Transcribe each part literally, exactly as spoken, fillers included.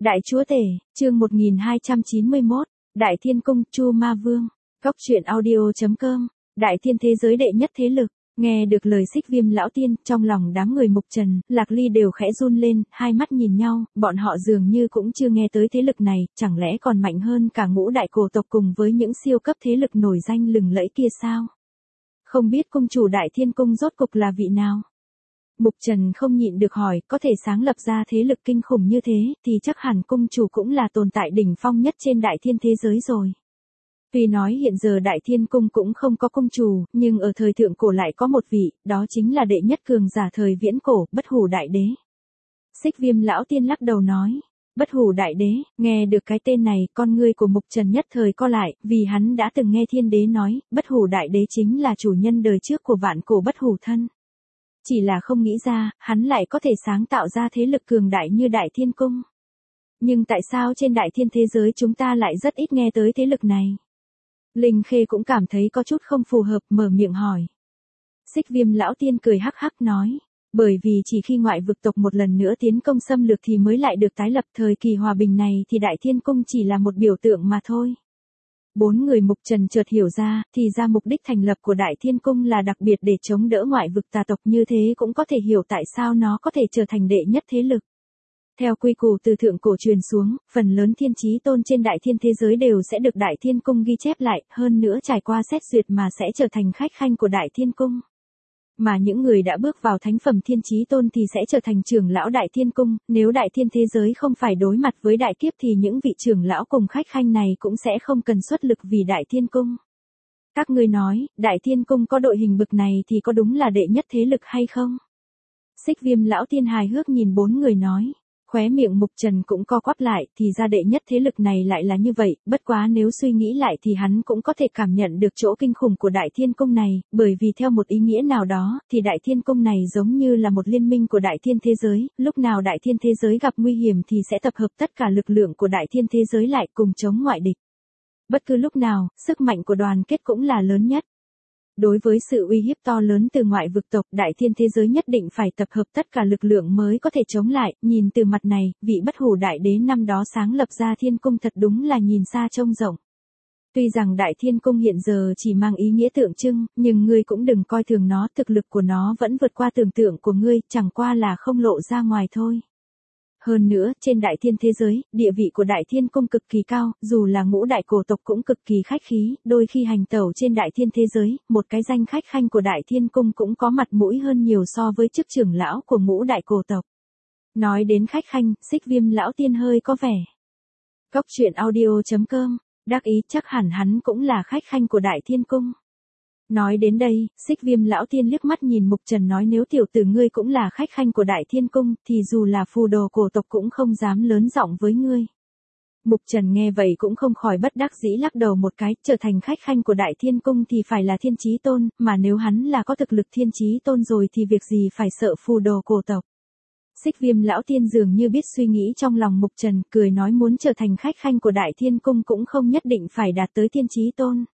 Đại chúa tể, chương một nghìn hai trăm chín mươi mốt, Đại Thiên Cung, Chu Ma Vương. Góc truyện audio chấm com. Đại Thiên thế giới đệ nhất thế lực. Nghe được lời Xích Viêm lão tiên, trong lòng đám người Mục Trần, Lạc Ly đều khẽ run lên, hai mắt nhìn nhau, bọn họ dường như cũng chưa nghe tới thế lực này, chẳng lẽ còn mạnh hơn cả ngũ đại cổ tộc cùng với những siêu cấp thế lực nổi danh lừng lẫy kia sao? Không biết cung chủ Đại Thiên Cung rốt cục là vị nào? Mục Trần không nhịn được hỏi, có thể sáng lập ra thế lực kinh khủng như thế, thì chắc hẳn cung chủ cũng là tồn tại đỉnh phong nhất trên Đại Thiên thế giới rồi. Tuy nói hiện giờ Đại Thiên Cung cũng không có cung chủ, nhưng ở thời thượng cổ lại có một vị, đó chính là đệ nhất cường giả thời viễn cổ, Bất Hủ Đại Đế. Xích Viêm lão tiên lắc đầu nói, Bất Hủ Đại Đế, nghe được cái tên này, con ngươi của Mục Trần nhất thời co lại, vì hắn đã từng nghe Thiên Đế nói, Bất Hủ Đại Đế chính là chủ nhân đời trước của vạn cổ bất hủ thân. Chỉ là không nghĩ ra, hắn lại có thể sáng tạo ra thế lực cường đại như Đại Thiên Cung. Nhưng tại sao trên Đại Thiên thế giới chúng ta lại rất ít nghe tới thế lực này? Linh Khê cũng cảm thấy có chút không phù hợp, mở miệng hỏi. Xích Viêm lão tiên cười hắc hắc nói, bởi vì chỉ khi ngoại vực tộc một lần nữa tiến công xâm lược thì mới lại được tái lập, thời kỳ hòa bình này thì Đại Thiên Cung chỉ là một biểu tượng mà thôi. Bốn người Mục Trần chợt hiểu ra, thì ra mục đích thành lập của Đại Thiên Cung là đặc biệt để chống đỡ ngoại vực tà tộc, như thế cũng có thể hiểu tại sao nó có thể trở thành đệ nhất thế lực. Theo quy củ từ thượng cổ truyền xuống, phần lớn thiên chí tôn trên Đại Thiên thế giới đều sẽ được Đại Thiên Cung ghi chép lại, hơn nữa trải qua xét duyệt mà sẽ trở thành khách khanh của Đại Thiên Cung. Mà những người đã bước vào thánh phẩm thiên chí tôn thì sẽ trở thành trưởng lão Đại Thiên Cung, nếu Đại Thiên thế giới không phải đối mặt với đại kiếp thì những vị trưởng lão cùng khách khanh này cũng sẽ không cần xuất lực vì Đại Thiên Cung. Các ngươi nói, Đại Thiên Cung có đội hình bực này thì có đúng là đệ nhất thế lực hay không? Xích Viêm lão tiên hài hước nhìn bốn người nói. Khóe miệng Mục Trần cũng co quắp lại, thì ra đệ nhất thế lực này lại là như vậy, bất quá nếu suy nghĩ lại thì hắn cũng có thể cảm nhận được chỗ kinh khủng của Đại Thiên Cung này, bởi vì theo một ý nghĩa nào đó, thì Đại Thiên Cung này giống như là một liên minh của Đại Thiên thế giới, lúc nào Đại Thiên thế giới gặp nguy hiểm thì sẽ tập hợp tất cả lực lượng của Đại Thiên thế giới lại cùng chống ngoại địch. Bất cứ lúc nào, sức mạnh của đoàn kết cũng là lớn nhất. Đối với sự uy hiếp to lớn từ ngoại vực tộc, Đại Thiên thế giới nhất định phải tập hợp tất cả lực lượng mới có thể chống lại, nhìn từ mặt này, vị Bất Hủ Đại Đế năm đó sáng lập ra Thiên Cung thật đúng là nhìn xa trông rộng. Tuy rằng Đại Thiên Cung hiện giờ chỉ mang ý nghĩa tượng trưng, nhưng ngươi cũng đừng coi thường nó, thực lực của nó vẫn vượt qua tưởng tượng của ngươi, chẳng qua là không lộ ra ngoài thôi. Hơn nữa, trên Đại Thiên thế giới, địa vị của Đại Thiên Cung cực kỳ cao, dù là ngũ đại cổ tộc cũng cực kỳ khách khí, đôi khi hành tẩu trên Đại Thiên thế giới, một cái danh khách khanh của Đại Thiên Cung cũng có mặt mũi hơn nhiều so với chức trưởng lão của ngũ đại cổ tộc. Nói đến khách khanh, Xích Viêm lão tiên hơi có vẻ. Góc truyện audio chấm com, đắc ý chắc hẳn hắn cũng là khách khanh của Đại Thiên Cung. Nói đến đây, Xích Viêm lão tiên liếc mắt nhìn Mục Trần nói, nếu tiểu tử ngươi cũng là khách khanh của Đại Thiên Cung, thì dù là phù đồ cổ tộc cũng không dám lớn giọng với ngươi. Mục Trần nghe vậy cũng không khỏi bất đắc dĩ lắc đầu một cái, trở thành khách khanh của Đại Thiên Cung thì phải là thiên chí tôn, mà nếu hắn là có thực lực thiên chí tôn rồi thì việc gì phải sợ phù đồ cổ tộc. Xích Viêm lão tiên dường như biết suy nghĩ trong lòng Mục Trần, cười nói muốn trở thành khách khanh của Đại Thiên Cung cũng không nhất định phải đạt tới thiên chí tôn.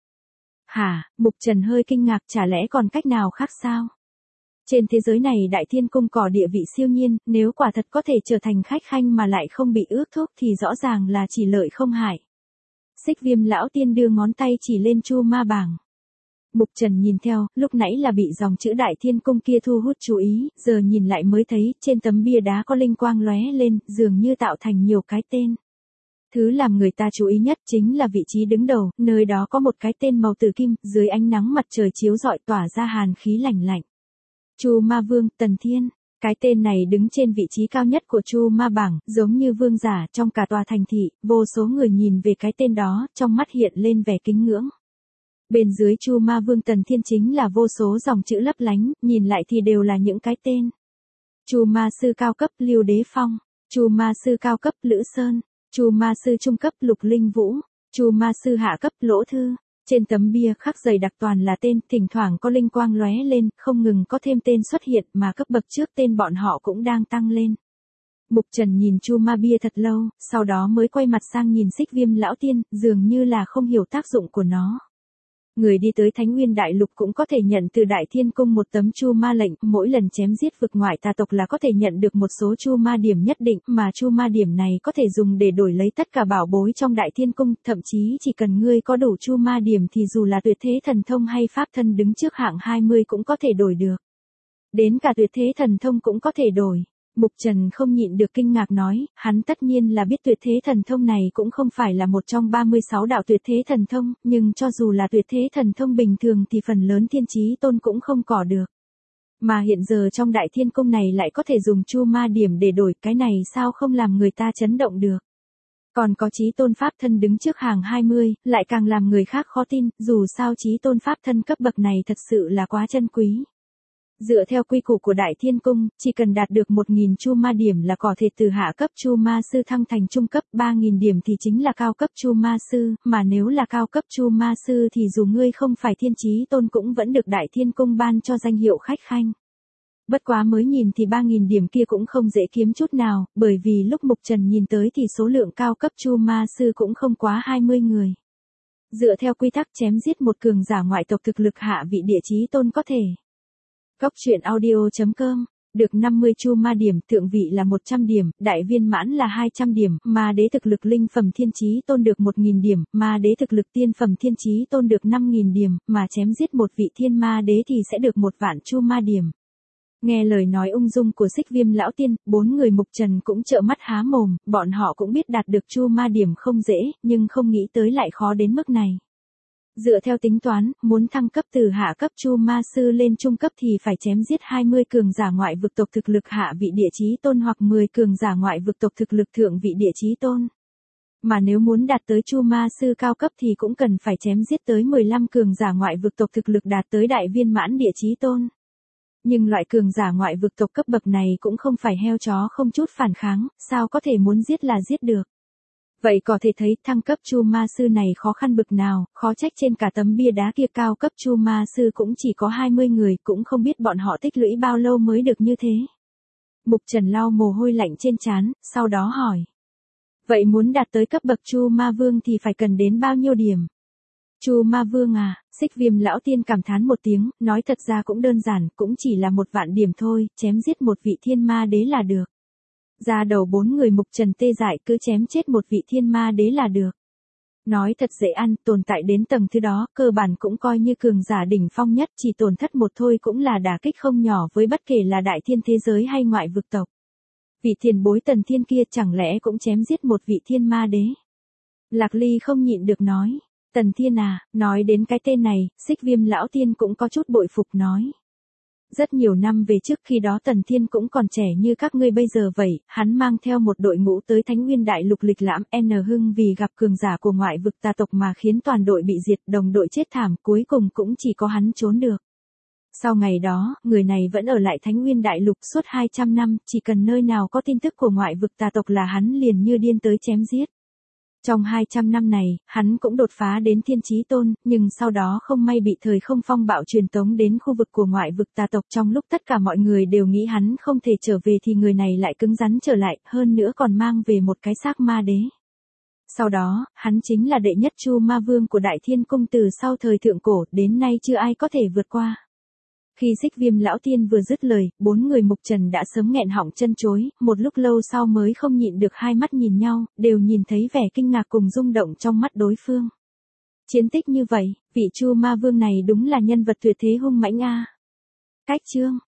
Hả, Mục Trần hơi kinh ngạc, chả lẽ còn cách nào khác sao? Trên thế giới này Đại Thiên Cung có địa vị siêu nhiên, nếu quả thật có thể trở thành khách khanh mà lại không bị ước thúc thì rõ ràng là chỉ lợi không hại. Xích Viêm lão tiên đưa ngón tay chỉ lên Chu Ma bảng. Mục Trần nhìn theo, lúc nãy là bị dòng chữ Đại Thiên Cung kia thu hút chú ý, giờ nhìn lại mới thấy, trên tấm bia đá có linh quang lóe lên, dường như tạo thành nhiều cái tên. Thứ làm người ta chú ý nhất chính là vị trí đứng đầu, nơi đó có một cái tên màu tử kim, dưới ánh nắng mặt trời chiếu rọi tỏa ra hàn khí lạnh lạnh. Chu Ma Vương, Tần Thiên. Cái tên này đứng trên vị trí cao nhất của Chu Ma bảng, giống như vương giả trong cả tòa thành thị, vô số người nhìn về cái tên đó, trong mắt hiện lên vẻ kính ngưỡng. Bên dưới Chu Ma Vương Tần Thiên chính là vô số dòng chữ lấp lánh, nhìn lại thì đều là những cái tên. Chu Ma sư cao cấp Lưu Đế Phong, Chu Ma sư cao cấp Lữ Sơn, Chu Ma sư trung cấp Lục Linh Vũ, Chu Ma sư hạ cấp Lỗ Thư. Trên tấm bia khắc dày đặc toàn là tên, thỉnh thoảng có linh quang lóe lên, không ngừng có thêm tên xuất hiện mà cấp bậc trước tên bọn họ cũng đang tăng lên. Mục Trần nhìn Chu Ma bia thật lâu, sau đó mới quay mặt sang nhìn Xích Viêm lão tiên, dường như là không hiểu tác dụng của nó. Người đi tới Thánh Nguyên Đại Lục cũng có thể nhận từ Đại Thiên Cung một tấm Chu Ma lệnh, mỗi lần chém giết vực ngoại tà tộc là có thể nhận được một số Chu Ma điểm nhất định, mà Chu Ma điểm này có thể dùng để đổi lấy tất cả bảo bối trong Đại Thiên Cung, thậm chí chỉ cần ngươi có đủ Chu Ma điểm thì dù là tuyệt thế thần thông hay pháp thân đứng trước hạng hai mươi cũng có thể đổi được. Đến cả tuyệt thế thần thông cũng có thể đổi. Mục Trần không nhịn được kinh ngạc nói, hắn tất nhiên là biết tuyệt thế thần thông này cũng không phải là một trong ba mươi sáu đạo tuyệt thế thần thông, nhưng cho dù là tuyệt thế thần thông bình thường thì phần lớn thiên chí tôn cũng không có được. Mà hiện giờ trong Đại Thiên Cung này lại có thể dùng Chu Ma điểm để đổi, cái này sao không làm người ta chấn động được. Còn có chí tôn pháp thân đứng trước hàng hai mươi, lại càng làm người khác khó tin, dù sao chí tôn pháp thân cấp bậc này thật sự là quá chân quý. Dựa theo quy củ của Đại Thiên Cung, chỉ cần đạt được một nghìn Chu Ma điểm là có thể từ hạ cấp Chu Ma sư thăng thành trung cấp, ba nghìn điểm thì chính là cao cấp Chu Ma sư, mà nếu là cao cấp Chu Ma sư thì dù ngươi không phải thiên chí tôn cũng vẫn được Đại Thiên Cung ban cho danh hiệu khách khanh. Bất quá mới nhìn thì ba nghìn điểm kia cũng không dễ kiếm chút nào, bởi vì lúc Mục Trần nhìn tới thì số lượng cao cấp Chu Ma sư cũng không quá hai mươi người. Dựa theo quy tắc chém giết một cường giả ngoại tộc thực lực hạ vị địa chí tôn có thể. Góc truyện audio chấm com, được năm mươi Chu Ma điểm, thượng vị là một trăm điểm, đại viên mãn là hai trăm điểm, ma đế thực lực linh phẩm thiên chí tôn được một nghìn điểm, ma đế thực lực tiên phẩm thiên chí tôn được năm nghìn điểm, mà chém giết một vị thiên ma đế thì sẽ được một vạn Chu Ma điểm. Nghe lời nói ung dung của Xích Viêm lão tiên, bốn người Mục Trần cũng trợn mắt há mồm, bọn họ cũng biết đạt được Chu Ma điểm không dễ, nhưng không nghĩ tới lại khó đến mức này. Dựa theo tính toán, muốn thăng cấp từ hạ cấp Chu Ma sư lên trung cấp thì phải chém giết hai mươi cường giả ngoại vực tộc thực lực hạ vị địa chí tôn hoặc mười cường giả ngoại vực tộc thực lực thượng vị địa chí tôn. Mà nếu muốn đạt tới Chu Ma sư cao cấp thì cũng cần phải chém giết tới mười lăm cường giả ngoại vực tộc thực lực đạt tới đại viên mãn địa chí tôn. Nhưng loại cường giả ngoại vực tộc cấp bậc này cũng không phải heo chó không chút phản kháng, sao có thể muốn giết là giết được. Vậy có thể thấy thăng cấp Chu Ma sư này khó khăn bực nào, khó trách trên cả tấm bia đá kia cao cấp Chu Ma sư cũng chỉ có hai mươi người, cũng không biết bọn họ tích lũy bao lâu mới được như thế. Mục Trần lau mồ hôi lạnh trên trán, sau đó hỏi. Vậy muốn đạt tới cấp bậc Chu Ma vương thì phải cần đến bao nhiêu điểm? Chu Ma vương à, Xích Viêm lão tiên cảm thán một tiếng, nói thật ra cũng đơn giản, cũng chỉ là một vạn điểm thôi, chém giết một vị thiên ma đế là được. Ra đầu bốn người Mục Trần tê dại, cứ chém chết một vị thiên ma đế là được. Nói thật dễ ăn, tồn tại đến tầng thứ đó, cơ bản cũng coi như cường giả đỉnh phong nhất, chỉ tổn thất một thôi cũng là đả kích không nhỏ với bất kể là đại thiên thế giới hay ngoại vực tộc. Vị tiền bối Tần Thiên kia chẳng lẽ cũng chém giết một vị thiên ma đế? Lạc Ly không nhịn được nói. Tần Thiên à, nói đến cái tên này, Xích Viêm lão tiên cũng có chút bội phục nói. Rất nhiều năm về trước khi đó Tần Thiên cũng còn trẻ như các ngươi bây giờ vậy, hắn mang theo một đội ngũ tới Thánh Nguyên Đại Lục lịch lãm, N Hưng vì gặp cường giả của ngoại vực tà tộc mà khiến toàn đội bị diệt, đồng đội chết thảm, cuối cùng cũng chỉ có hắn trốn được. Sau ngày đó, người này vẫn ở lại Thánh Nguyên Đại Lục suốt hai trăm năm, chỉ cần nơi nào có tin tức của ngoại vực tà tộc là hắn liền như điên tới chém giết. Trong hai trăm năm này, hắn cũng đột phá đến thiên chí tôn, nhưng sau đó không may bị thời không phong bạo truyền tống đến khu vực của ngoại vực tà tộc. Trong lúc tất cả mọi người đều nghĩ hắn không thể trở về thì người này lại cứng rắn trở lại, hơn nữa còn mang về một cái xác ma đế. Sau đó, hắn chính là đệ nhất Chu Ma vương của Đại Thiên Cung từ sau thời thượng cổ, đến nay chưa ai có thể vượt qua. Khi Xích Viêm lão tiên vừa dứt lời, bốn người Mục Trần đã sớm nghẹn họng chân chối, một lúc lâu sau mới không nhịn được hai mắt nhìn nhau, đều nhìn thấy vẻ kinh ngạc cùng rung động trong mắt đối phương. Chiến tích như vậy, vị Chu Ma vương này đúng là nhân vật tuyệt thế hung mãnh a. Cách chương